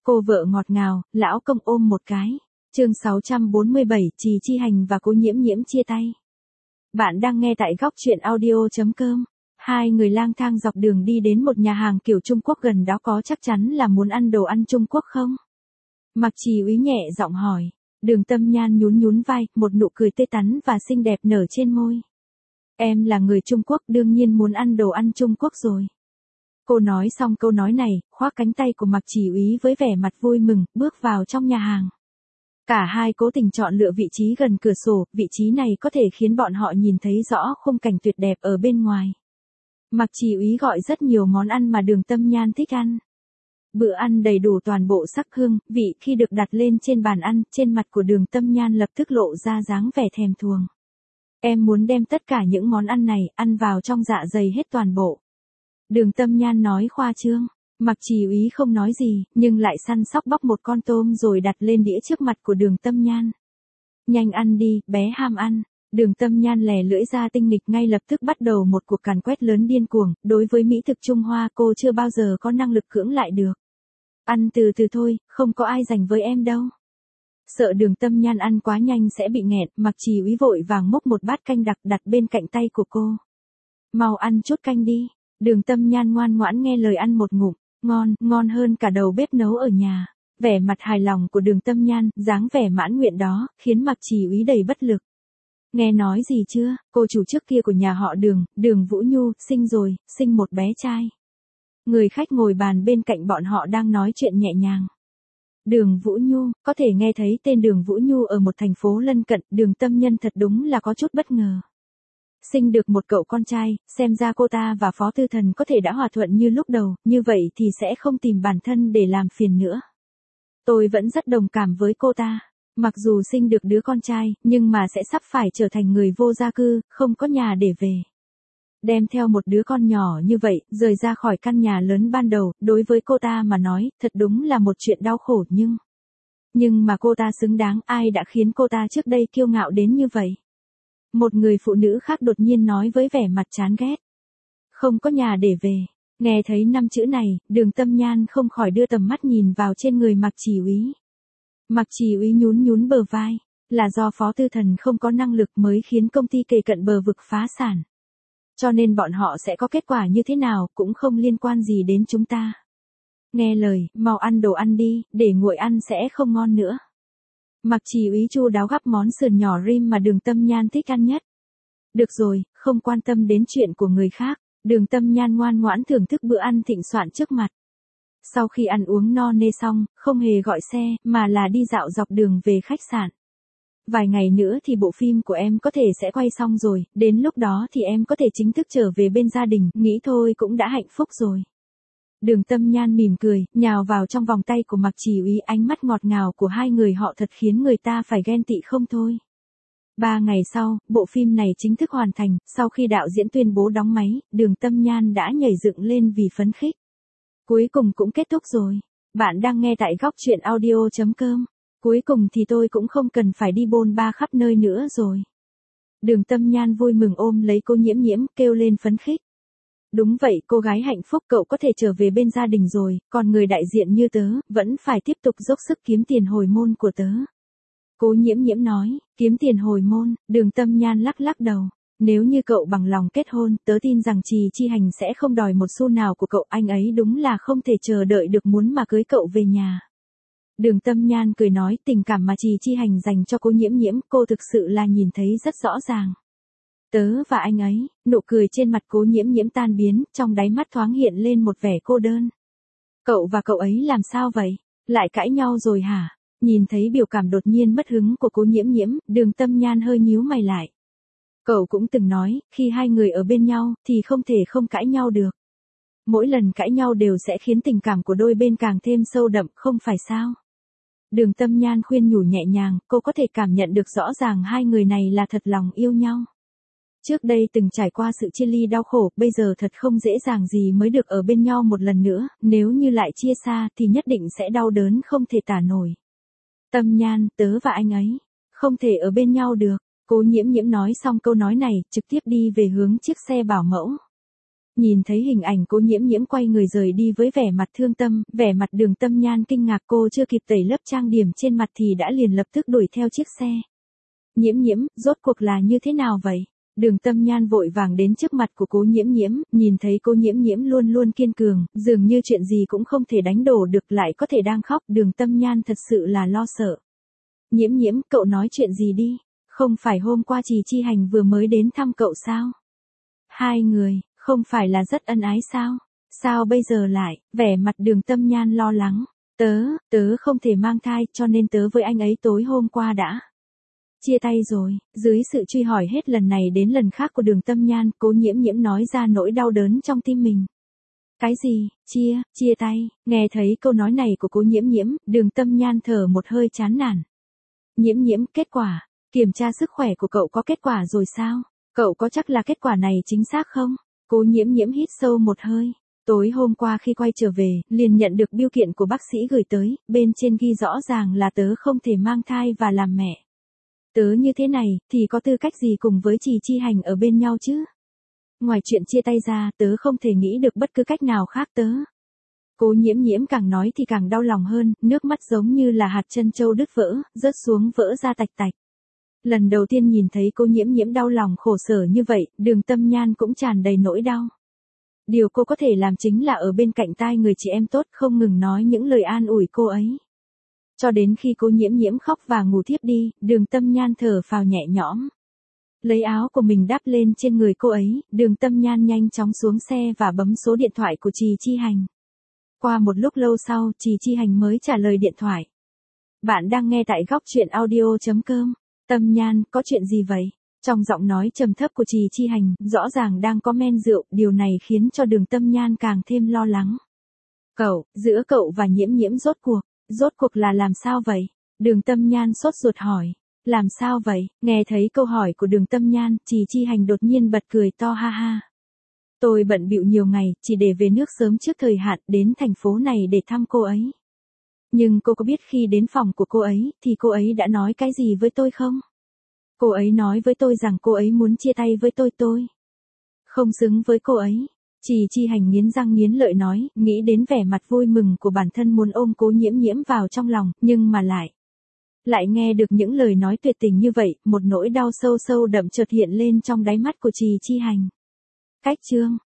Cô vợ ngọt ngào, lão công ôm một cái. Chương 647, Trì Chi Hành và Cố Nhiễm Nhiễm chia tay. Bạn đang nghe tại góc truyện audio.com. Hai người lang thang dọc đường đi đến một nhà hàng kiểu Trung Quốc gần đó, có chắc chắn là muốn ăn đồ ăn Trung Quốc không? Mạc Trì Úy nhẹ giọng hỏi. Đường Tâm Nhan nhún nhún vai, một nụ cười tươi tắn và xinh đẹp nở trên môi. Em là người Trung Quốc, đương nhiên muốn ăn đồ ăn Trung Quốc rồi. Cô nói xong câu nói này, khoác cánh tay của Mạc Trì Úy với vẻ mặt vui mừng, bước vào trong nhà hàng. Cả hai cố tình chọn lựa vị trí gần cửa sổ, vị trí này có thể khiến bọn họ nhìn thấy rõ khung cảnh tuyệt đẹp ở bên ngoài. Mạc Trì Úy gọi rất nhiều món ăn mà Đường Tâm Nhan thích ăn. Bữa ăn đầy đủ toàn bộ sắc hương, vị khi được đặt lên trên bàn ăn, trên mặt của Đường Tâm Nhan lập tức lộ ra dáng vẻ thèm thuồng. Em muốn đem tất cả những món ăn này, ăn vào trong dạ dày hết toàn bộ. Đường Tâm Nhan nói khoa trương. Mạc Trì Úy không nói gì, nhưng lại săn sóc bóc một con tôm rồi đặt lên đĩa trước mặt của Đường Tâm Nhan. Nhanh ăn đi, bé ham ăn. Đường Tâm Nhan lè lưỡi ra tinh nghịch, ngay lập tức bắt đầu một cuộc càn quét lớn điên cuồng. Đối với mỹ thực Trung Hoa cô chưa bao giờ có năng lực cưỡng lại được. Ăn từ từ thôi, không có ai giành với em đâu. Sợ Đường Tâm Nhan ăn quá nhanh sẽ bị nghẹn, Mạc Trì Úy vội vàng múc một bát canh đặc đặt bên cạnh tay của cô. Mau ăn chút canh đi. Đường Tâm Nhan ngoan ngoãn nghe lời ăn một ngụm. Ngon, ngon hơn cả đầu bếp nấu ở nhà. Vẻ mặt hài lòng của Đường Tâm Nhan, dáng vẻ mãn nguyện đó, khiến Mạc Trì Úy đầy bất lực. Nghe nói gì chưa, cô chủ trước kia của nhà họ Đường, Đường Vũ Nhu, sinh rồi, sinh một bé trai. Người khách ngồi bàn bên cạnh bọn họ đang nói chuyện nhẹ nhàng. Đường Vũ Nhu, có thể nghe thấy tên Đường Vũ Nhu ở một thành phố lân cận, Đường Tâm Nhân thật đúng là có chút bất ngờ. Sinh được một cậu con trai, xem ra cô ta và Phó Tư Thần có thể đã hòa thuận như lúc đầu, như vậy thì sẽ không tìm bản thân để làm phiền nữa. Tôi vẫn rất đồng cảm với cô ta. Mặc dù sinh được đứa con trai, nhưng mà sẽ sắp phải trở thành người vô gia cư, không có nhà để về. Đem theo một đứa con nhỏ như vậy, rời ra khỏi căn nhà lớn ban đầu, đối với cô ta mà nói, thật đúng là một chuyện đau khổ nhưng mà cô ta xứng đáng, ai đã khiến cô ta trước đây kiêu ngạo đến như vậy? Một người phụ nữ khác đột nhiên nói với vẻ mặt chán ghét. Không có nhà để về. Nghe thấy 5 chữ này, Đường Tâm Nhan không khỏi đưa tầm mắt nhìn vào trên người Mạc Trì Úy. Mạc Trì Úy nhún nhún bờ vai. Là do Phó Tư Thần không có năng lực mới khiến công ty kề cận bờ vực phá sản. Cho nên bọn họ sẽ có kết quả như thế nào cũng không liên quan gì đến chúng ta. Nghe lời, mau ăn đồ ăn đi, để nguội ăn sẽ không ngon nữa. Mạc Trì Úy chu đáo gắp món sườn nhỏ rim mà Đường Tâm Nhan thích ăn nhất. Được rồi, không quan tâm đến chuyện của người khác. Đường Tâm Nhan ngoan ngoãn thưởng thức bữa ăn thịnh soạn trước mặt. Sau khi ăn uống no nê xong, không hề gọi xe, mà là đi dạo dọc đường về khách sạn. Vài ngày nữa thì bộ phim của em có thể sẽ quay xong rồi, đến lúc đó thì em có thể chính thức trở về bên gia đình, nghĩ thôi cũng đã hạnh phúc rồi. Đường Tâm Nhan mỉm cười, nhào vào trong vòng tay của Mạc Trì Úy, ánh mắt ngọt ngào của hai người họ thật khiến người ta phải ghen tị không thôi. 3 ngày sau, bộ phim này chính thức hoàn thành, sau khi đạo diễn tuyên bố đóng máy, Đường Tâm Nhan đã nhảy dựng lên vì phấn khích. Cuối cùng cũng kết thúc rồi. Bạn đang nghe tại góc truyện audio.com. Cuối cùng thì tôi cũng không cần phải đi bôn ba khắp nơi nữa rồi. Đường Tâm Nhan vui mừng ôm lấy cô Nhiễm Nhiễm, kêu lên phấn khích. Đúng vậy, cô gái hạnh phúc, cậu có thể trở về bên gia đình rồi, còn người đại diện như tớ, vẫn phải tiếp tục dốc sức kiếm tiền hồi môn của tớ. Cố Nhiễm Nhiễm nói, kiếm tiền hồi môn. Đường Tâm Nhan lắc lắc đầu. Nếu như cậu bằng lòng kết hôn, tớ tin rằng Trì Chi Hành sẽ không đòi một xu nào của cậu, anh ấy đúng là không thể chờ đợi được muốn mà cưới cậu về nhà. Đường Tâm Nhan cười nói, tình cảm mà Trì Chi Hành dành cho cô Nhiễm Nhiễm, cô thực sự là nhìn thấy rất rõ ràng. Tớ và anh ấy, nụ cười trên mặt Cố Nhiễm Nhiễm tan biến, trong đáy mắt thoáng hiện lên một vẻ cô đơn. Cậu và cậu ấy làm sao vậy? Lại cãi nhau rồi hả? Nhìn thấy biểu cảm đột nhiên mất hứng của Cố Nhiễm Nhiễm, Đường Tâm Nhan hơi nhíu mày lại. Cậu cũng từng nói, khi hai người ở bên nhau, thì không thể không cãi nhau được. Mỗi lần cãi nhau đều sẽ khiến tình cảm của đôi bên càng thêm sâu đậm, không phải sao? Đường Tâm Nhan khuyên nhủ nhẹ nhàng, cô có thể cảm nhận được rõ ràng hai người này là thật lòng yêu nhau. Trước đây từng trải qua sự chia ly đau khổ, bây giờ thật không dễ dàng gì mới được ở bên nhau một lần nữa, nếu như lại chia xa thì nhất định sẽ đau đớn không thể tả nổi. Tâm Nhan, tớ và anh ấy, không thể ở bên nhau được. Cố Nhiễm Nhiễm nói xong câu nói này, trực tiếp đi về hướng chiếc xe bảo mẫu. Nhìn thấy hình ảnh Cố Nhiễm Nhiễm quay người rời đi với vẻ mặt thương tâm, vẻ mặt Đường Tâm Nhan kinh ngạc, cô chưa kịp tẩy lớp trang điểm trên mặt thì đã liền lập tức đuổi theo chiếc xe. Nhiễm Nhiễm, rốt cuộc là như thế nào vậy? Đường Tâm Nhan vội vàng đến trước mặt của Cố Nhiễm Nhiễm, nhìn thấy Cố Nhiễm Nhiễm luôn luôn kiên cường, dường như chuyện gì cũng không thể đánh đổ được, lại có thể đang khóc, Đường Tâm Nhan thật sự là lo sợ. Nhiễm Nhiễm, cậu nói chuyện gì đi? Không phải hôm qua Trì Chi Hành vừa mới đến thăm cậu sao? Hai người, không phải là rất ân ái sao? Sao bây giờ lại? Vẻ mặt Đường Tâm Nhan lo lắng. Tớ không thể mang thai, cho nên tớ với anh ấy tối hôm qua đã chia tay rồi. Dưới sự truy hỏi hết lần này đến lần khác của Đường Tâm Nhan, Cố Nhiễm Nhiễm nói ra nỗi đau đớn trong tim mình. Cái gì? Chia tay? Nghe thấy câu nói này của Cố Nhiễm Nhiễm, Đường Tâm Nhan thở một hơi chán nản. Nhiễm Nhiễm, kết quả, kiểm tra sức khỏe của cậu có kết quả rồi sao? Cậu có chắc là kết quả này chính xác không? Cố Nhiễm Nhiễm hít sâu một hơi. Tối hôm qua khi quay trở về, liền nhận được bưu kiện của bác sĩ gửi tới, bên trên ghi rõ ràng là tớ không thể mang thai và làm mẹ. Tớ như thế này, thì có tư cách gì cùng với Trì Chi Hành ở bên nhau chứ? Ngoài chuyện chia tay ra, tớ không thể nghĩ được bất cứ cách nào khác tớ. Cố Nhiễm Nhiễm càng nói thì càng đau lòng hơn, nước mắt giống như là hạt trân châu đứt vỡ, rớt xuống vỡ ra tạch tạch. Lần đầu tiên nhìn thấy Cố Nhiễm Nhiễm đau lòng khổ sở như vậy, Đường Tâm Nhan cũng tràn đầy nỗi đau. Điều cô có thể làm chính là ở bên cạnh tai người chị em tốt, không ngừng nói những lời an ủi cô ấy. Cho đến khi Cố Nhiễm Nhiễm khóc và ngủ thiếp đi, Đường Tâm Nhan thở phào nhẹ nhõm. Lấy áo của mình đắp lên trên người cô ấy, Đường Tâm Nhan nhanh chóng xuống xe và bấm số điện thoại của Trì Chi Hành. Qua một lúc lâu sau, Trì Chi Hành mới trả lời điện thoại. Bạn đang nghe tại góc truyện audio.com. Tâm Nhan, có chuyện gì vậy? Trong giọng nói trầm thấp của Trì Chi Hành, rõ ràng đang có men rượu, điều này khiến cho Đường Tâm Nhan càng thêm lo lắng. Giữa cậu và Nhiễm Nhiễm rốt cuộc là làm sao vậy? Đường Tâm Nhan sốt ruột hỏi. Làm sao vậy? Nghe thấy câu hỏi của Đường Tâm Nhan, Trì Chi Hành đột nhiên bật cười to ha ha. Tôi bận bịu nhiều ngày, chỉ để về nước sớm trước thời hạn, đến thành phố này để thăm cô ấy. Nhưng cô có biết khi đến phòng của cô ấy, thì cô ấy đã nói cái gì với tôi không? Cô ấy nói với tôi rằng cô ấy muốn chia tay với tôi. Không xứng với cô ấy. Trì Chi Hành nghiến răng nghiến lợi nói, nghĩ đến vẻ mặt vui mừng của bản thân muốn ôm Cố Nhiễm Nhiễm vào trong lòng, nhưng mà lại nghe được những lời nói tuyệt tình như vậy, một nỗi đau sâu sâu đậm chợt hiện lên trong đáy mắt của Trì Chi Hành. Cách chương